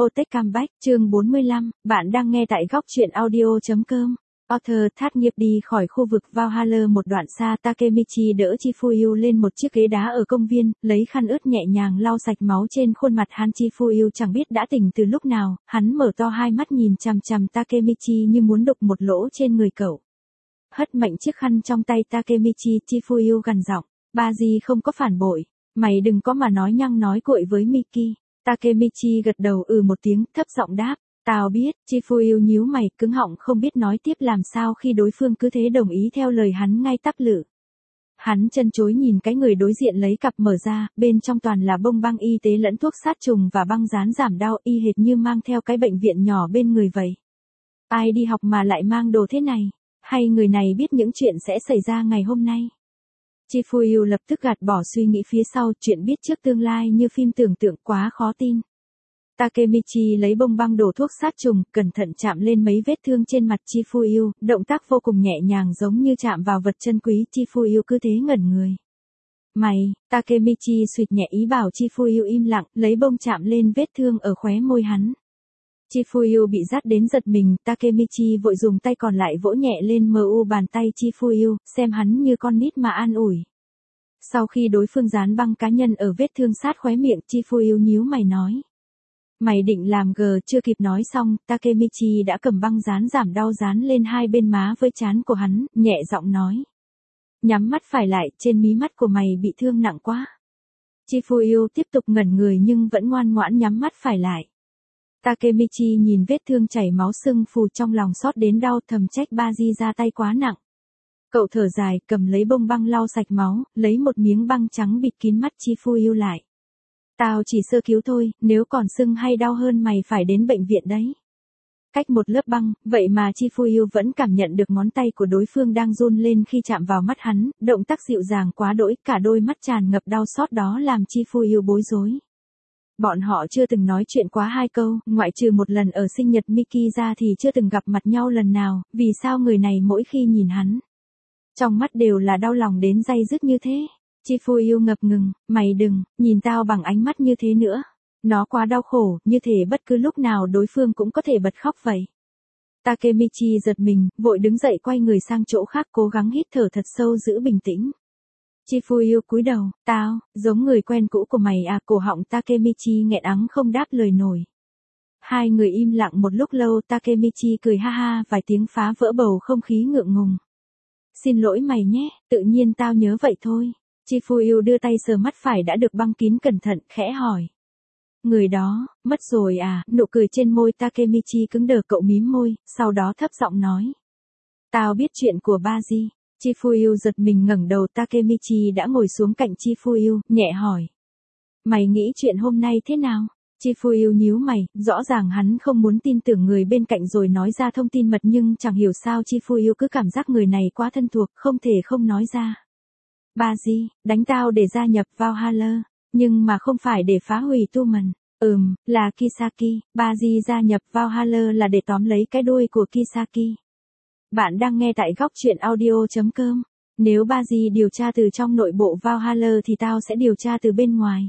Otech Comeback, chương 45, bạn đang nghe tại góc truyện audio.com. Arthur thát nghiệp đi khỏi khu vực Valhalla một đoạn xa. Takemichi đỡ Chifuyu lên một chiếc ghế đá ở công viên, lấy khăn ướt nhẹ nhàng lau sạch máu trên khuôn mặt hắn. Chifuyu chẳng biết đã tỉnh từ lúc nào, hắn mở to hai mắt nhìn chằm chằm Takemichi như muốn đục một lỗ trên người cậu. Hất mạnh chiếc khăn trong tay Takemichi, Chifuyu gằn giọng, Baji không có phản bội, mày đừng có mà nói nhăng nói cuội với Miki. Takemichi gật đầu một tiếng, thấp giọng đáp, tao biết. Chifuyu nhíu mày, cứng họng không biết nói tiếp làm sao khi đối phương cứ thế đồng ý theo lời hắn ngay tắp lự. Hắn chân chối nhìn cái người đối diện lấy cặp mở ra, bên trong toàn là bông băng y tế lẫn thuốc sát trùng và băng dán giảm đau, y hệt như mang theo cái bệnh viện nhỏ bên người vậy. Ai đi học mà lại mang đồ thế này? Hay người này biết những chuyện sẽ xảy ra ngày hôm nay? Chifuyu lập tức gạt bỏ suy nghĩ phía sau, chuyện biết trước tương lai như phim tưởng tượng quá khó tin. Takemichi lấy bông băng đổ thuốc sát trùng, cẩn thận chạm lên mấy vết thương trên mặt Chifuyu, động tác vô cùng nhẹ nhàng giống như chạm vào vật chân quý. Chifuyu cứ thế ngẩn người. Mày, Takemichi suýt nhẹ ý bảo Chifuyu im lặng, lấy bông chạm lên vết thương ở khóe môi hắn. Chifuyu bị dắt đến giật mình, Takemichi vội dùng tay còn lại vỗ nhẹ lên bàn tay Chifuyu, xem hắn như con nít mà an ủi. Sau khi đối phương dán băng cá nhân ở vết thương sát khóe miệng, Chifuyu nhíu mày nói. Mày định làm chưa kịp nói xong, Takemichi đã cầm băng dán giảm đau dán lên hai bên má với trán của hắn, nhẹ giọng nói. Nhắm mắt phải lại, trên mí mắt của mày bị thương nặng quá. Chifuyu tiếp tục ngẩn người nhưng vẫn ngoan ngoãn nhắm mắt phải lại. Takemichi nhìn vết thương chảy máu sưng phù trong lòng xót đến đau, thầm trách Baji ra tay quá nặng. Cậu thở dài, cầm lấy bông băng lau sạch máu, lấy một miếng băng trắng bịt kín mắt Chifuyu lại. Tao chỉ sơ cứu thôi, nếu còn sưng hay đau hơn mày phải đến bệnh viện đấy. Cách một lớp băng, vậy mà Chifuyu vẫn cảm nhận được ngón tay của đối phương đang run lên khi chạm vào mắt hắn, động tác dịu dàng quá đỗi, cả đôi mắt tràn ngập đau xót đó làm Chifuyu bối rối. Bọn họ chưa từng nói chuyện quá hai câu, ngoại trừ một lần ở sinh nhật Miki ra thì chưa từng gặp mặt nhau lần nào, vì sao người này mỗi khi nhìn hắn, trong mắt đều là đau lòng đến day dứt như thế. Chifuyu ngập ngừng, mày đừng, nhìn tao bằng ánh mắt như thế nữa. Nó quá đau khổ, như thể bất cứ lúc nào đối phương cũng có thể bật khóc vậy. Takemichi giật mình, vội đứng dậy quay người sang chỗ khác cố gắng hít thở thật sâu giữ bình tĩnh. Chifuyu cúi đầu, tao, giống người quen cũ của mày à, cổ họng Takemichi nghẹn ắng không đáp lời nổi. Hai người im lặng một lúc lâu, Takemichi cười ha ha vài tiếng phá vỡ bầu không khí ngượng ngùng. Xin lỗi mày nhé, tự nhiên tao nhớ vậy thôi. Chifuyu đưa tay sờ mắt phải đã được băng kín cẩn thận, khẽ hỏi. Người đó, mất rồi à? Nụ cười trên môi Takemichi cứng đờ, cậu mím môi, sau đó thấp giọng nói. Tao biết chuyện của Baji. Chifuyu giật mình ngẩng đầu, Takemichi đã ngồi xuống cạnh Chifuyu, nhẹ hỏi. Mày nghĩ chuyện hôm nay thế nào? Chifuyu nhíu mày, rõ ràng hắn không muốn tin tưởng người bên cạnh rồi nói ra thông tin mật nhưng chẳng hiểu sao Chifuyu cứ cảm giác người này quá thân thuộc, không thể không nói ra. Baji, đánh tao để gia nhập Valhalla, nhưng mà không phải để phá hủy Tumen. Là Kisaki, Baji gia nhập Valhalla là để tóm lấy cái đuôi của Kisaki. Bạn đang nghe tại góc truyện audio.com. Nếu Baji điều tra từ trong nội bộ Valhalla thì tao sẽ điều tra từ bên ngoài.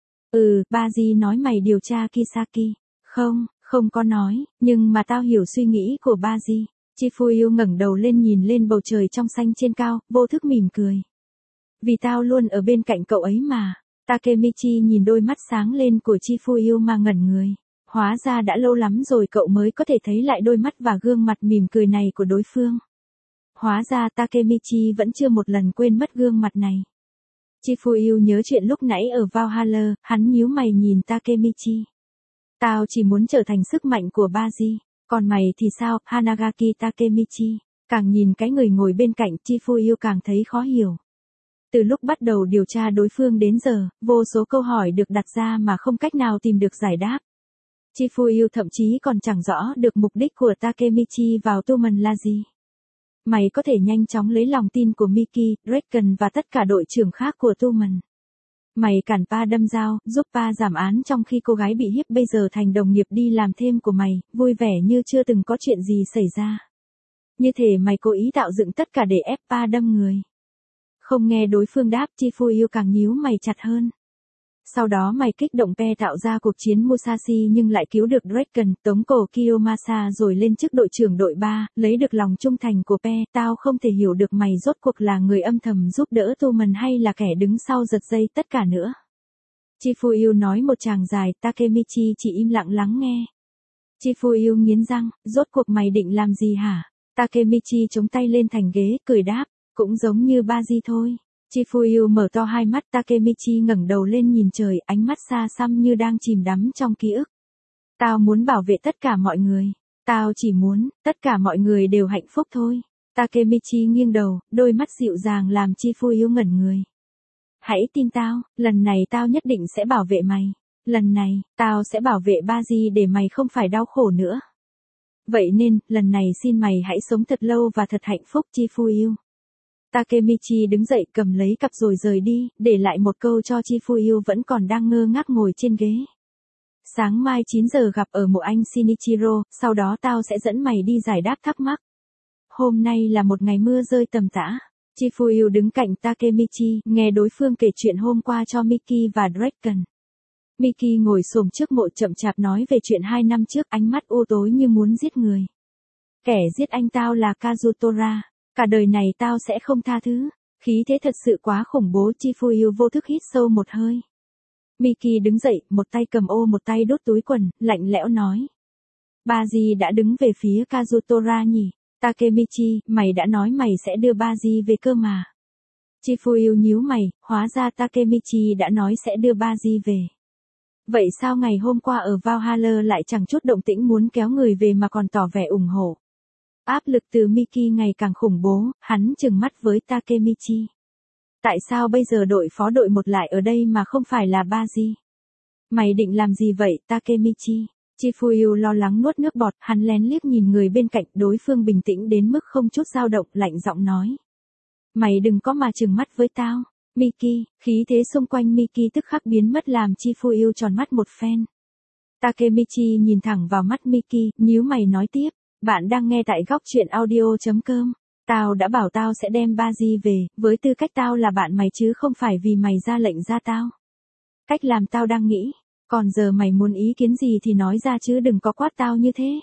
Baji nói mày điều tra Kisaki. Không có nói, nhưng mà tao hiểu suy nghĩ của Baji. Chifuyu ngẩng đầu lên nhìn lên bầu trời trong xanh trên cao, vô thức mỉm cười. Vì tao luôn ở bên cạnh cậu ấy mà. Takemichi nhìn đôi mắt sáng lên của Chifuyu mà ngẩn người. Hóa ra đã lâu lắm rồi cậu mới có thể thấy lại đôi mắt và gương mặt mỉm cười này của đối phương. Hóa ra Takemichi vẫn chưa một lần quên mất gương mặt này. Chifuyu nhớ chuyện lúc nãy ở Valhalla, hắn nhíu mày nhìn Takemichi. Tao chỉ muốn trở thành sức mạnh của Baji, còn mày thì sao, Hanagaki Takemichi? Càng nhìn cái người ngồi bên cạnh Chifuyu càng thấy khó hiểu. Từ lúc bắt đầu điều tra đối phương đến giờ, vô số câu hỏi được đặt ra mà không cách nào tìm được giải đáp. Chifuyu thậm chí còn chẳng rõ được mục đích của Takemichi vào Tumen là gì. Mày có thể nhanh chóng lấy lòng tin của Miki, Draken và tất cả đội trưởng khác của Tumen. Mày cản Pa đâm dao, giúp Pa giảm án trong khi cô gái bị hiếp bây giờ thành đồng nghiệp đi làm thêm của mày, vui vẻ như chưa từng có chuyện gì xảy ra. Như thể mày cố ý tạo dựng tất cả để ép Pa đâm người. Không nghe đối phương đáp, Chifuyu càng nhíu mày chặt hơn. Sau đó mày kích động Pe tạo ra cuộc chiến Musashi nhưng lại cứu được Draken, tống cổ Kiyomasa rồi lên chức đội trưởng đội 3, lấy được lòng trung thành của Pe. Tao không thể hiểu được mày rốt cuộc là người âm thầm giúp đỡ Toman hay là kẻ đứng sau giật dây tất cả nữa. Chifuyu nói một tràng dài, Takemichi chỉ im lặng lắng nghe. Chifuyu nghiến răng, rốt cuộc mày định làm gì hả? Takemichi chống tay lên thành ghế, cười đáp, cũng giống như Baji thôi. Chifuyu mở to hai mắt, Takemichi ngẩng đầu lên nhìn trời, ánh mắt xa xăm như đang chìm đắm trong ký ức. Tao muốn bảo vệ tất cả mọi người. Tao chỉ muốn, tất cả mọi người đều hạnh phúc thôi. Takemichi nghiêng đầu, đôi mắt dịu dàng làm Chifuyu ngẩn người. Hãy tin tao, lần này tao nhất định sẽ bảo vệ mày. Lần này, tao sẽ bảo vệ Baji để mày không phải đau khổ nữa. Vậy nên, lần này xin mày hãy sống thật lâu và thật hạnh phúc Chifuyu. Takemichi đứng dậy cầm lấy cặp rồi rời đi, để lại một câu cho Chifuyu vẫn còn đang ngơ ngác ngồi trên ghế. Sáng mai 9 giờ gặp ở mộ anh Shinichiro, sau đó tao sẽ dẫn mày đi giải đáp thắc mắc. Hôm nay là một ngày mưa rơi tầm tã. Chifuyu đứng cạnh Takemichi, nghe đối phương kể chuyện hôm qua cho Miki và Draken. Miki ngồi xổm trước mộ chậm chạp nói về chuyện 2 năm trước, ánh mắt u tối như muốn giết người. Kẻ giết anh tao là Kazutora. Cả đời này tao sẽ không tha thứ. Khí thế thật sự quá khủng bố. Chifuyu vô thức hít sâu một hơi. Miki đứng dậy, một tay cầm ô một tay đút túi quần, lạnh lẽo nói. Baji đã đứng về phía Kazutora nhỉ? Takemichi, mày đã nói mày sẽ đưa Baji về cơ mà. Chifuyu nhíu mày, hóa ra Takemichi đã nói sẽ đưa Baji về. Vậy sao ngày hôm qua ở Valhalla lại chẳng chút động tĩnh muốn kéo người về mà còn tỏ vẻ ủng hộ? Áp lực từ Miki ngày càng khủng bố, hắn trừng mắt với Takemichi. Tại sao bây giờ đội phó đội 1 lại ở đây mà không phải là Baji? Mày định làm gì vậy, Takemichi? Chifuyu lo lắng nuốt nước bọt, hắn lén liếc nhìn người bên cạnh, đối phương bình tĩnh đến mức không chút dao động, lạnh giọng nói. Mày đừng có mà trừng mắt với tao. Miki, khí thế xung quanh Miki tức khắc biến mất làm Chifuyu tròn mắt một phen. Takemichi nhìn thẳng vào mắt Miki, nhíu mày nói tiếp. Bạn đang nghe tại góc truyện audio.com. Tao đã bảo tao sẽ đem Baji về, với tư cách tao là bạn mày chứ không phải vì mày ra lệnh ra tao. Cách làm tao đang nghĩ. Còn giờ mày muốn ý kiến gì thì nói ra chứ đừng có quát tao như thế.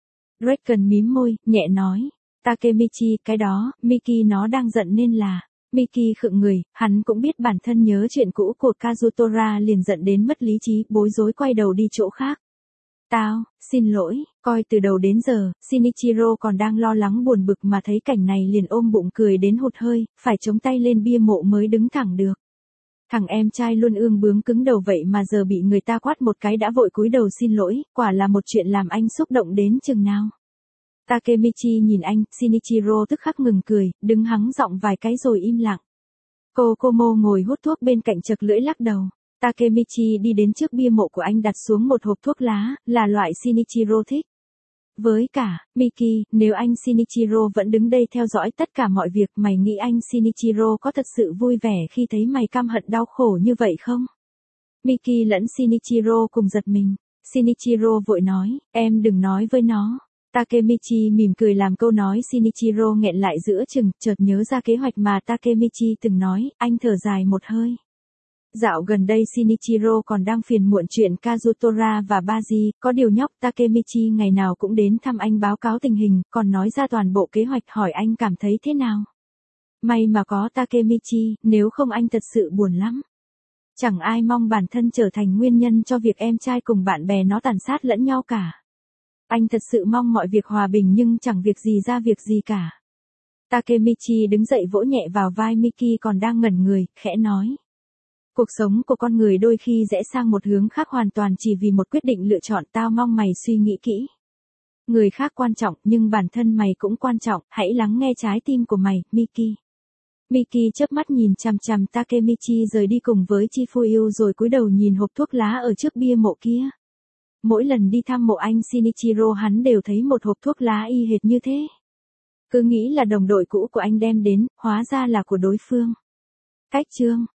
Draken mím môi, nhẹ nói. Takemichi, cái đó, Miki nó đang giận nên là. Miki khựng người, hắn cũng biết bản thân nhớ chuyện cũ của Kazutora liền giận đến mất lý trí, bối rối quay đầu đi chỗ khác. Tao, xin lỗi, coi từ đầu đến giờ, Shinichiro còn đang lo lắng buồn bực mà thấy cảnh này liền ôm bụng cười đến hụt hơi, phải chống tay lên bia mộ mới đứng thẳng được. Thằng em trai luôn ương bướng cứng đầu vậy mà giờ bị người ta quát một cái đã vội cúi đầu xin lỗi, quả là một chuyện làm anh xúc động đến chừng nào. Takemichi nhìn anh, Shinichiro tức khắc ngừng cười, đứng hắng giọng vài cái rồi im lặng. Kokomo ngồi hút thuốc bên cạnh chật lưỡi lắc đầu. Takemichi đi đến trước bia mộ của anh đặt xuống một hộp thuốc lá, là loại Shinichiro thích. Với cả, Miki, nếu anh Shinichiro vẫn đứng đây theo dõi tất cả mọi việc, mày nghĩ anh Shinichiro có thật sự vui vẻ khi thấy mày căm hận đau khổ như vậy không? Miki lẫn Shinichiro cùng giật mình. Shinichiro vội nói, em đừng nói với nó. Takemichi mỉm cười làm câu nói Shinichiro nghẹn lại giữa chừng, chợt nhớ ra kế hoạch mà Takemichi từng nói, anh thở dài một hơi. Dạo gần đây Shinichiro còn đang phiền muộn chuyện Kazutora và Baji, có điều nhóc Takemichi ngày nào cũng đến thăm anh báo cáo tình hình, còn nói ra toàn bộ kế hoạch hỏi anh cảm thấy thế nào. May mà có Takemichi, nếu không anh thật sự buồn lắm. Chẳng ai mong bản thân trở thành nguyên nhân cho việc em trai cùng bạn bè nó tàn sát lẫn nhau cả. Anh thật sự mong mọi việc hòa bình nhưng chẳng việc gì ra việc gì cả. Takemichi đứng dậy vỗ nhẹ vào vai Miki còn đang ngẩn người, khẽ nói. Cuộc sống của con người đôi khi rẽ sang một hướng khác hoàn toàn chỉ vì một quyết định lựa chọn, tao mong mày suy nghĩ kỹ. Người khác quan trọng nhưng bản thân mày cũng quan trọng, hãy lắng nghe trái tim của mày, Miki. Miki chớp mắt nhìn chằm chằm Takemichi rời đi cùng với Chifuyu rồi cúi đầu nhìn hộp thuốc lá ở trước bia mộ kia. Mỗi lần đi thăm mộ anh Shinichiro hắn đều thấy một hộp thuốc lá y hệt như thế. Cứ nghĩ là đồng đội cũ của anh đem đến, hóa ra là của đối phương. Cách chương